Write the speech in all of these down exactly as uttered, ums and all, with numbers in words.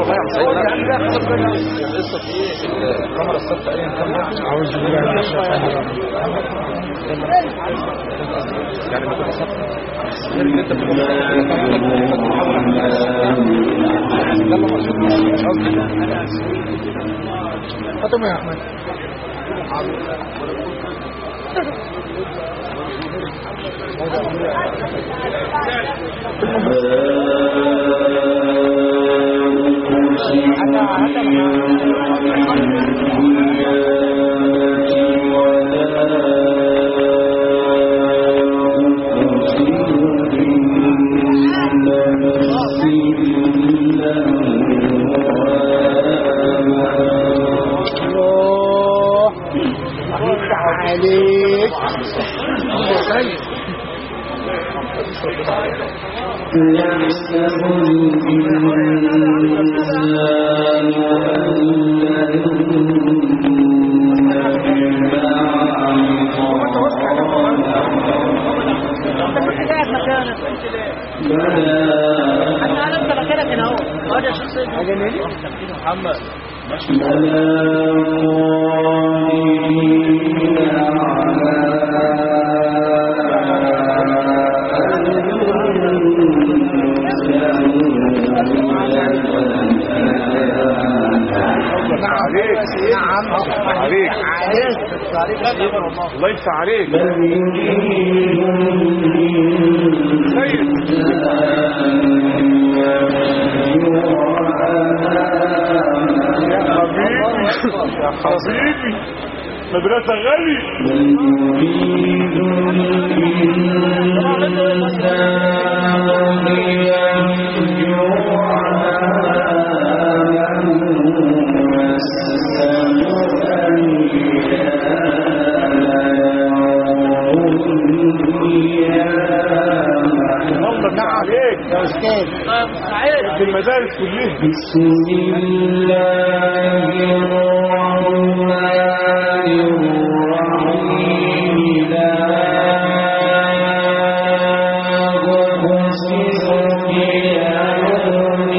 والله يا حسين القصه في ايه الكاميرا الثابته ايا كان عاوز بالله من الشيطان يعني ما تبقى ثابته غير ان انت بتبقى ختم يا احمد عليك يحسب محمد نعم عليك عليك الله يفتح عليك سيد يا حبيبي مدرسة غالي عليك يا استاذ في المدارس كلها بسم الله الرحمن الرحيم لا أقسم بيوم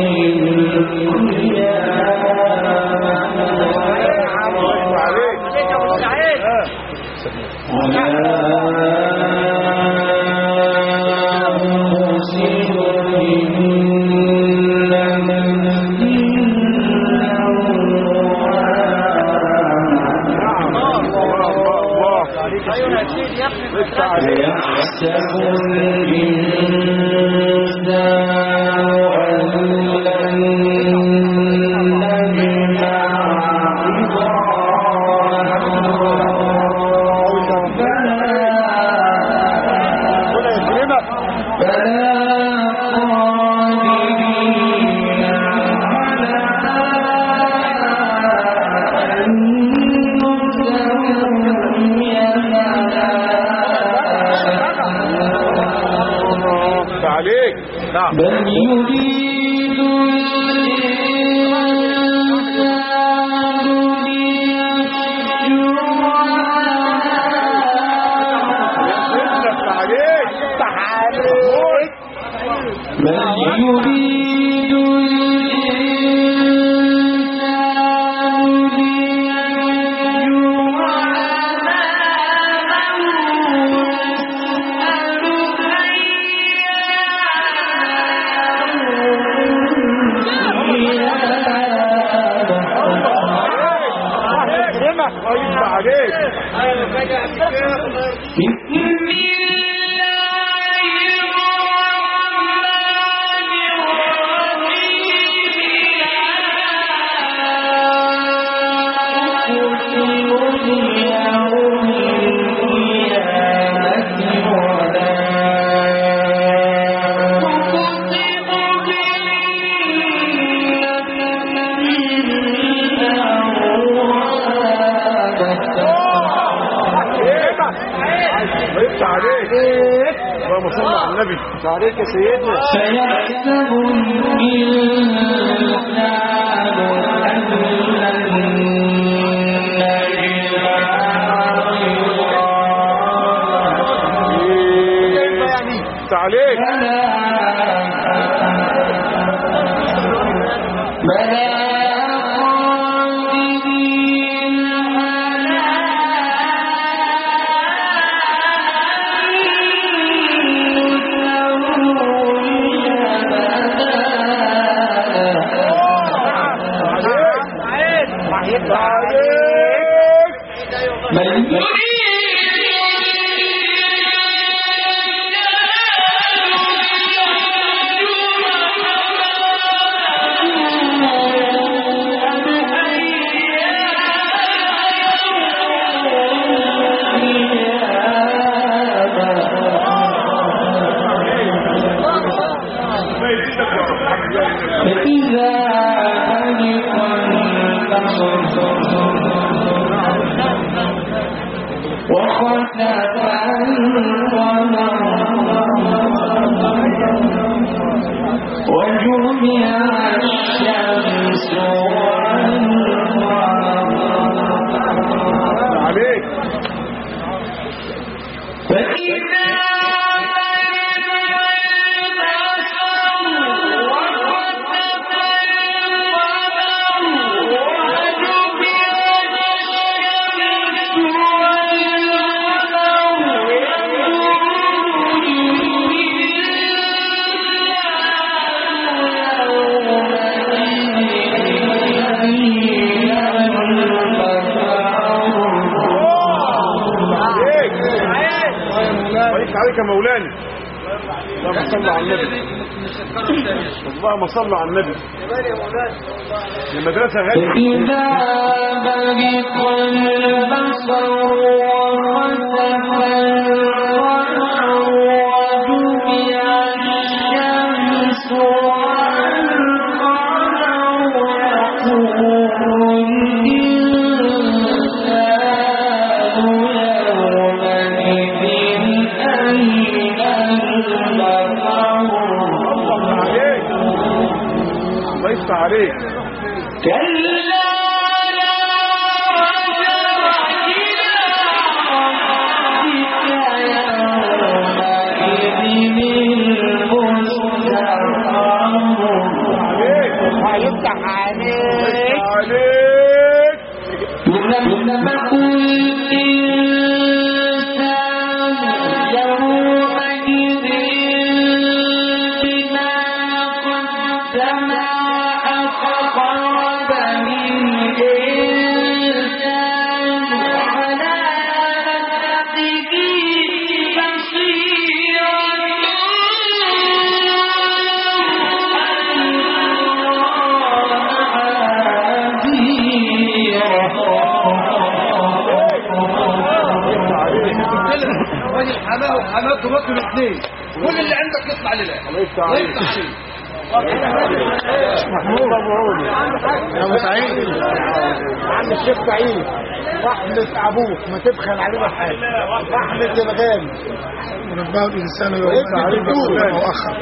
يحسب الإنسان أن لن نجمع نعم بل يريد الإنسان يفتح عليك يفتح عليك بل يريد عليك عليك اللهم صل على النبي عليك يا سيدنا سيحسب الإنسان أن لن عليك بلى اللهم صل على النبي. المدرسة غالية. إذا برق البصر وخسف القمر وجمع الشمس والقمر يقول الإنسان يومئذ أين المفر. الله عليك. كلا لا وزر إلى ربك يومئذ المستقر. هيفتح عليك عليك ينبأ الإنسان يومئذ بما قدم حماه وحماه تبطل الاثنين. كل اللي عندك يطلع لله. الله يفتح عليك. محمود ابو عودي يا ابو سعيد عم الشيخ سعيد رحمة ابوك ما تبخل علينا بحاجه. رحمة الغالي رباه الانسان يوم عليك مؤخر.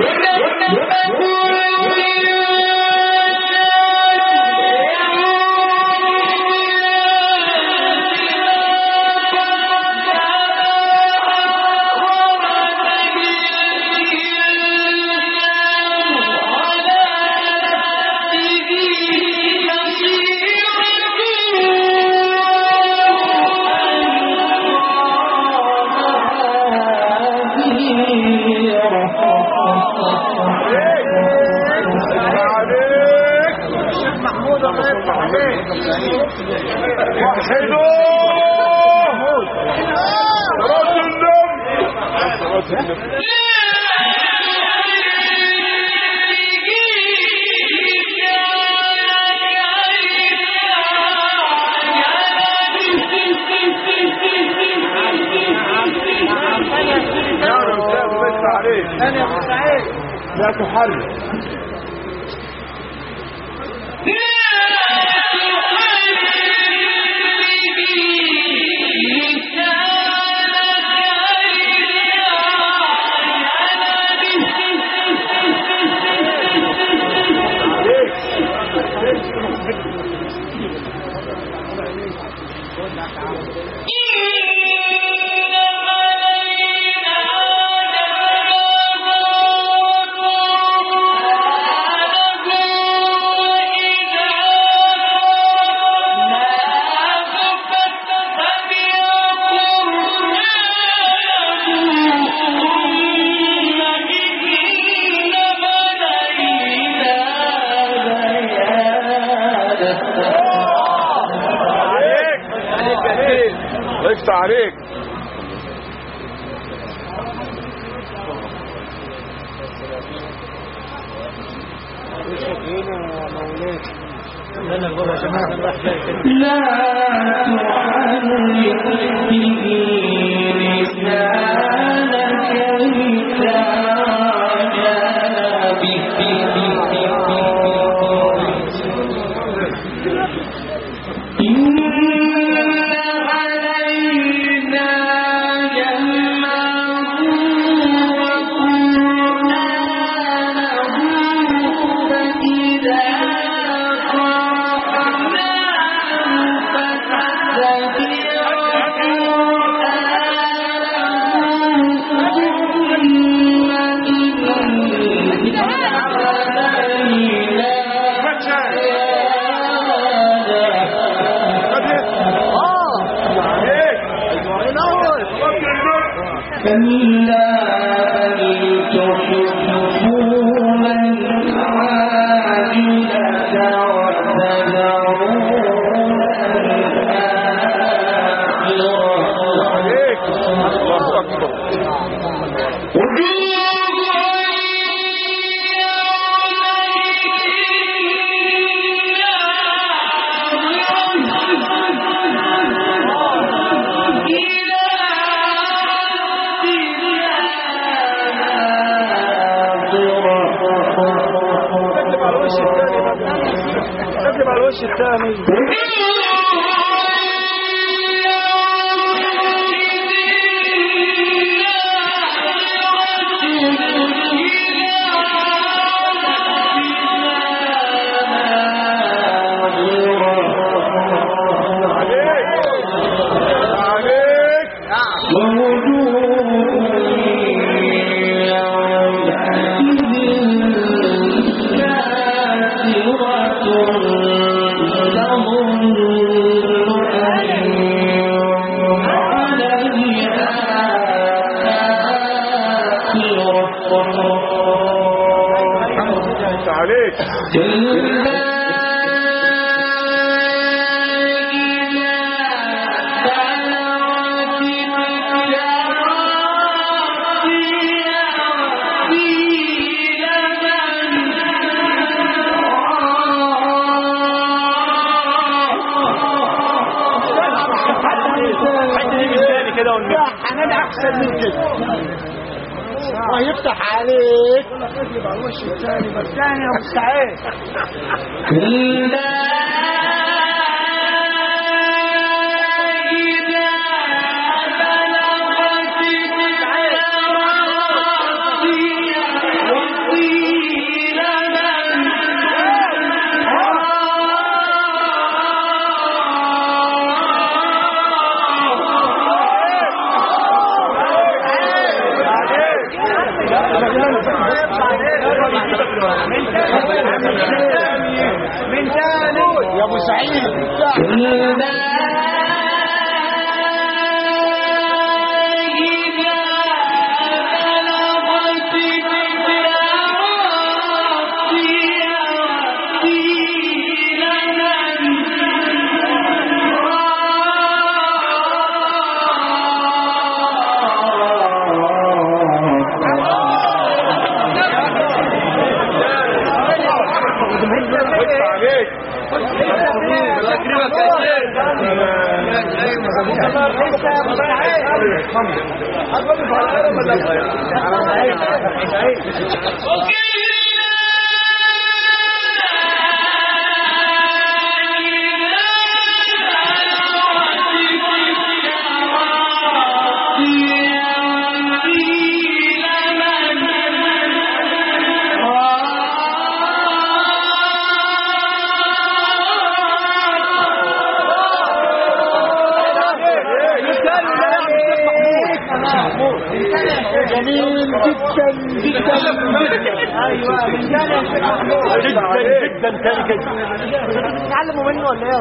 لا تحرك. إن يفتح عليك. لا تحرك به لسانك لتعجل به إن علينا جمعه وقرآنه فإذا كلا بل تحبون العاجلة وتذرون كذب على الوش الثاني. ويفتح عليك على الوش الثاني بس ثاني يا مستعد. من ثاني يا ابو سعيد. جميل جدا جدا. ايوه من ثاني جدا جدا ثاني كده. بتتعلموا منه ولا ايه؟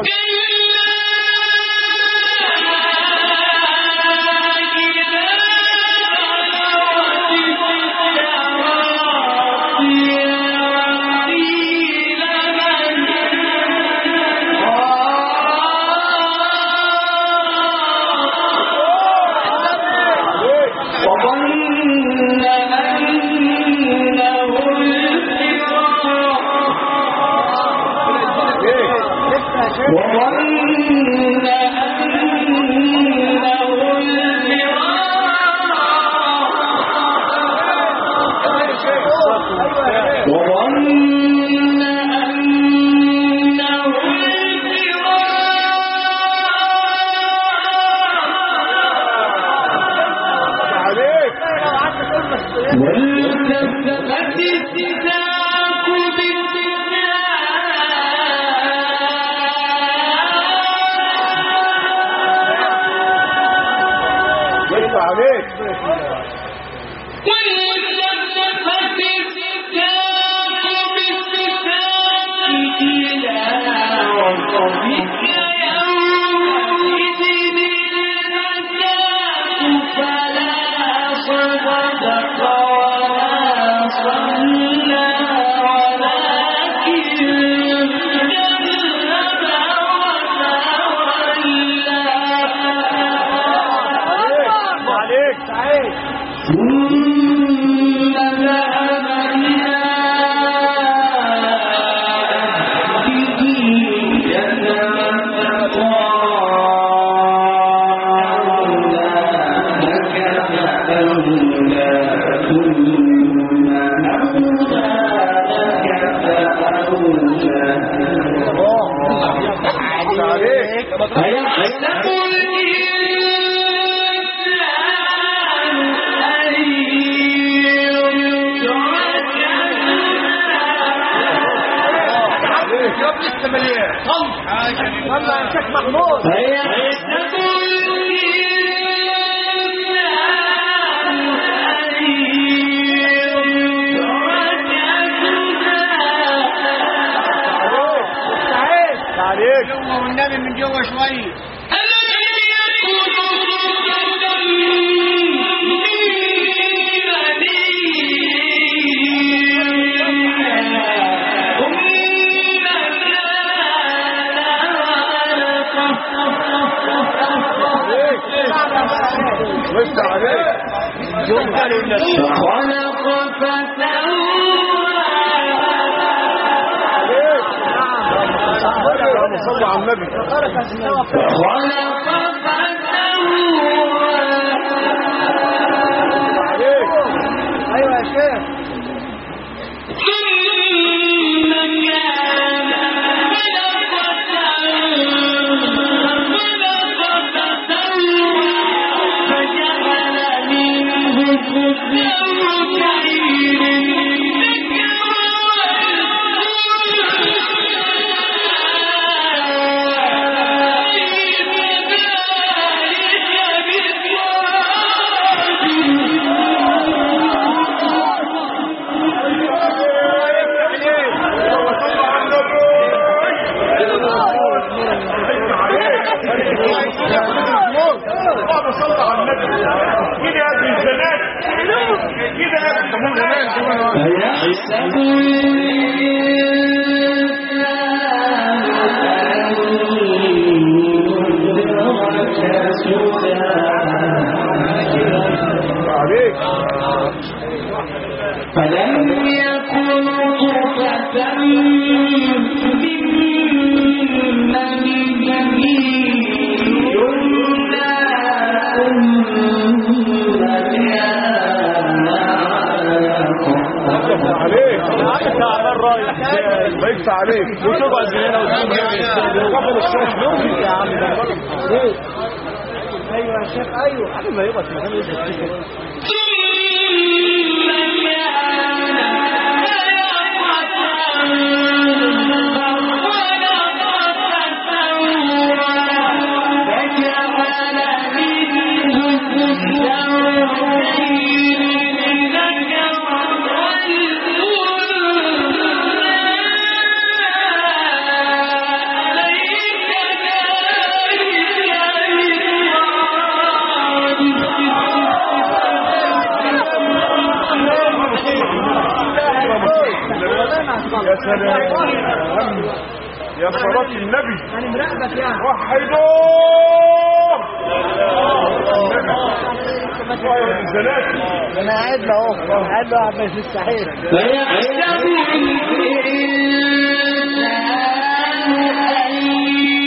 والنبي من جوه شويه وانت عليك فخلق فسوى اللهم صل على النبي فخلق فسوى ايوه يا شيخ ثم كان فلم يكن طرفة من مني يمنى عليك بيكس عليك وتبقى زينا وقبل الشيخ نومي يا عم ايوه يا شيخ ايوه قبل ما يبقى المكان يبقى يا سلام يا صلاة النبي انا مراقبك يعني وحدوه انا قاعد له اهو قاعد له عم يستحيل فيحسب الإنسان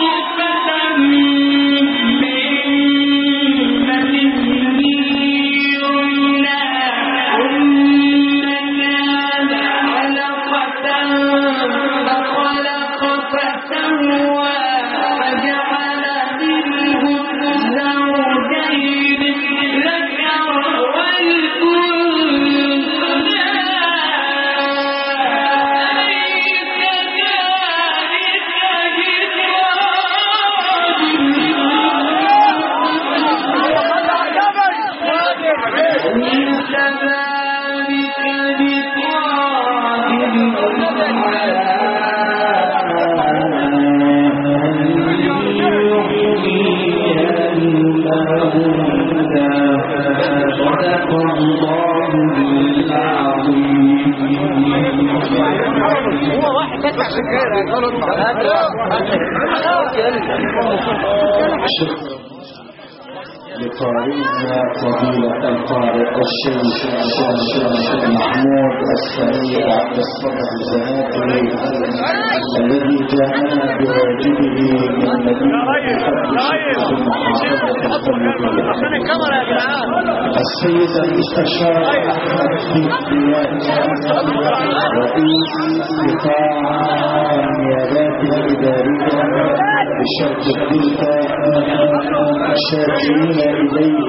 لقارئنا فضيلة القارئ الشيخ محمود السميع عبد الصمد الزناتري الذي جاءنا بواجبه من مدينة السيد المستشار أحمد الديان رئيس قطاع النيابات الإدارية بشرق الدلتا شاكرين إليه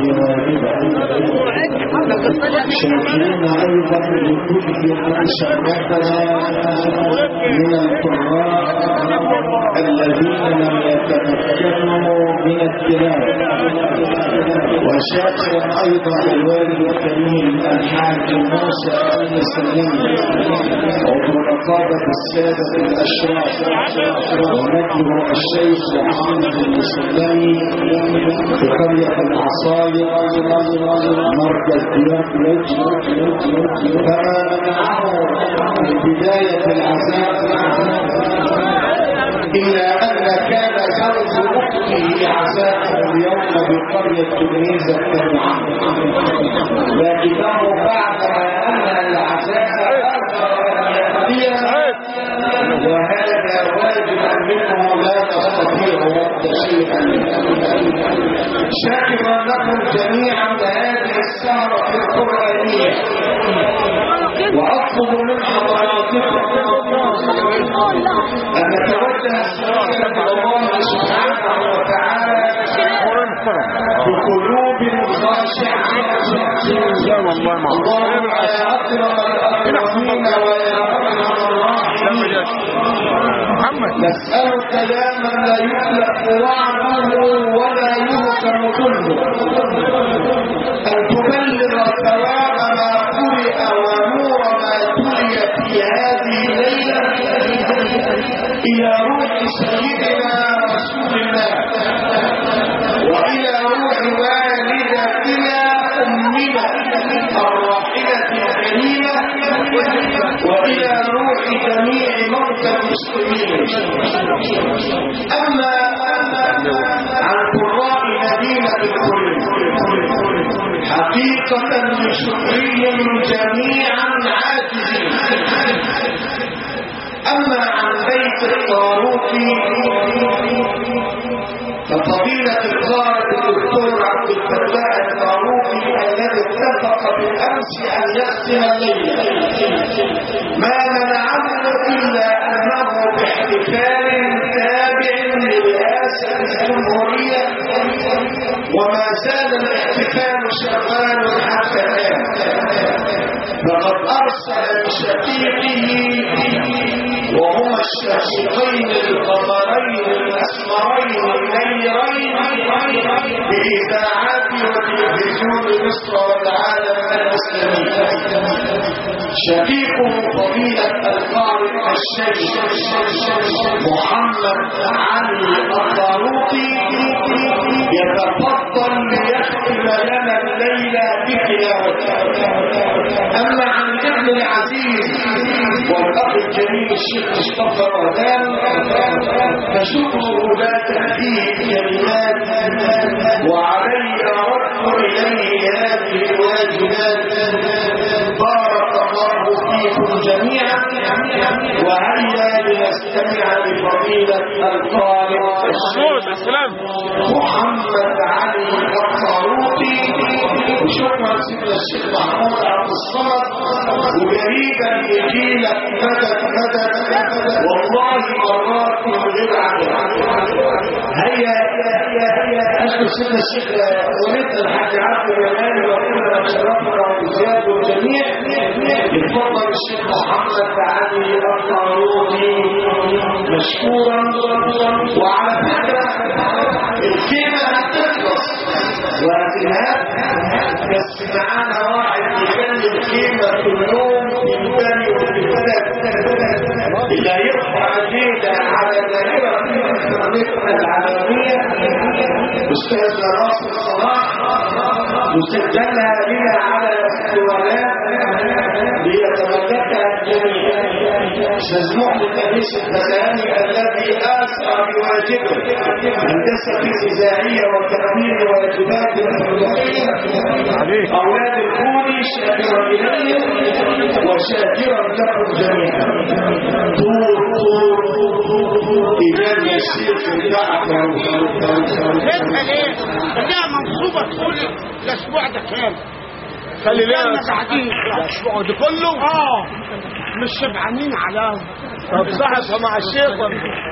والدا شاكرين أيضا لكل من شرفنا من القراء الذين لم يتمكنوا من التلاوة وشاكرا أيضا الوالد الكريم الحاج موسى المسلمي عضو نقابة السادة الأشراف ونجم الشيخ محمد المسلمي في قرية العصاير مركز دياب فما منعه من بداية العزاء إلا أن كان زوج أخته عزاء اليوم بقرية تلميذ التابعة لكنه بعدما أن العزاء وهذا واجب منه لا تستطيع وقت شيئا شاكرا لكم جميعا لهذه السهرة القرآنية وأطلب من حضراتكم أن نتوجه إلى الله سبحانه وتعالى بقلوب خاشعة اللهم يا أكرم الأكرمين ويا أرحم الراحمين نسألك يا من لا يخلق وعده ولا يهزم ظلمه أن تبلغ ثواب ما قرئ ونور ما تلي في هذه الليلة إلى روح سيدنا رسول الله وإلى روح والدتنا أمنا الراحلة الكريمة وإلى روح جميع موتى المسلمين. أما عن قراء مدينة الكل حقيقة لشكرهم جميعا عاجزين. أما عن بيت الطاروق ففضيلة القارئ الدكتور عبد الفتاح الطاروقي الذي اتفق بالأمس أن يختم الليلة ما منعه إلا أنه باحتفال تابع لرئاسة الجمهورية وما زال الاحتفال شغال حتى الآن فقد أرسل لشقيقه وهما الشقيقين القمرين الأسمرين النيرين بإذاعات وتلفزيون مصر والعالم الإسلامي شقيقه فضيلة القارئ الشيخ محمد علي الطاروقي يتفضل ليختم لنا الليلة بتلاوته. أما عن الابن العزيز والأخ الجليل الشيخ مصطفى رمضان فشكره لا تأتيه الكلمات وعلي رد إليه هذه الواجبات. بارك الله فيه بكم جميعا وهيا لنستمع لفضيلة القارئ الصوت السلام محمد علي الطاروطي. وشكرا سيدنا الشيخ محمود عبد الصمد وقريبا يجيلك مدد مدد والله مرات من غير عدد. هيا هيا هيا اشكر سيدنا الشيخ ولدنا الحاج عبد الرحمن وكلنا شرفنا وزياد والجميع. يتفضل الشيخ محمد علي الطاروطي مشكورا. وعلى فكره الكلمه هتخلص وهتنهاد بس معانا واحد يخلي الكلمه كلهم ينبني ويتبدل اللي هيرفع الليله على دائره الانترنت العالميه استاذنا ناصر صلاح مسجلها بنا على الولاء ليتملكها الجميع. استاذ محمد الأنيس الفتاني الذي اسعى بواجبه هندسه اذاعيه وتقديم واجبات الفلاحيه اولاد الكوني شاكرا اليه وشاكرا لكم جميعا. طول طول ايمان الشيخ بتاعك نسأل ايه؟ خليها منصوبة تقول الاسبوع ده كام؟ خلي لنا قاعدين الاسبوع ده كله اه مش شبعانين على طب صحصة مع الشيخ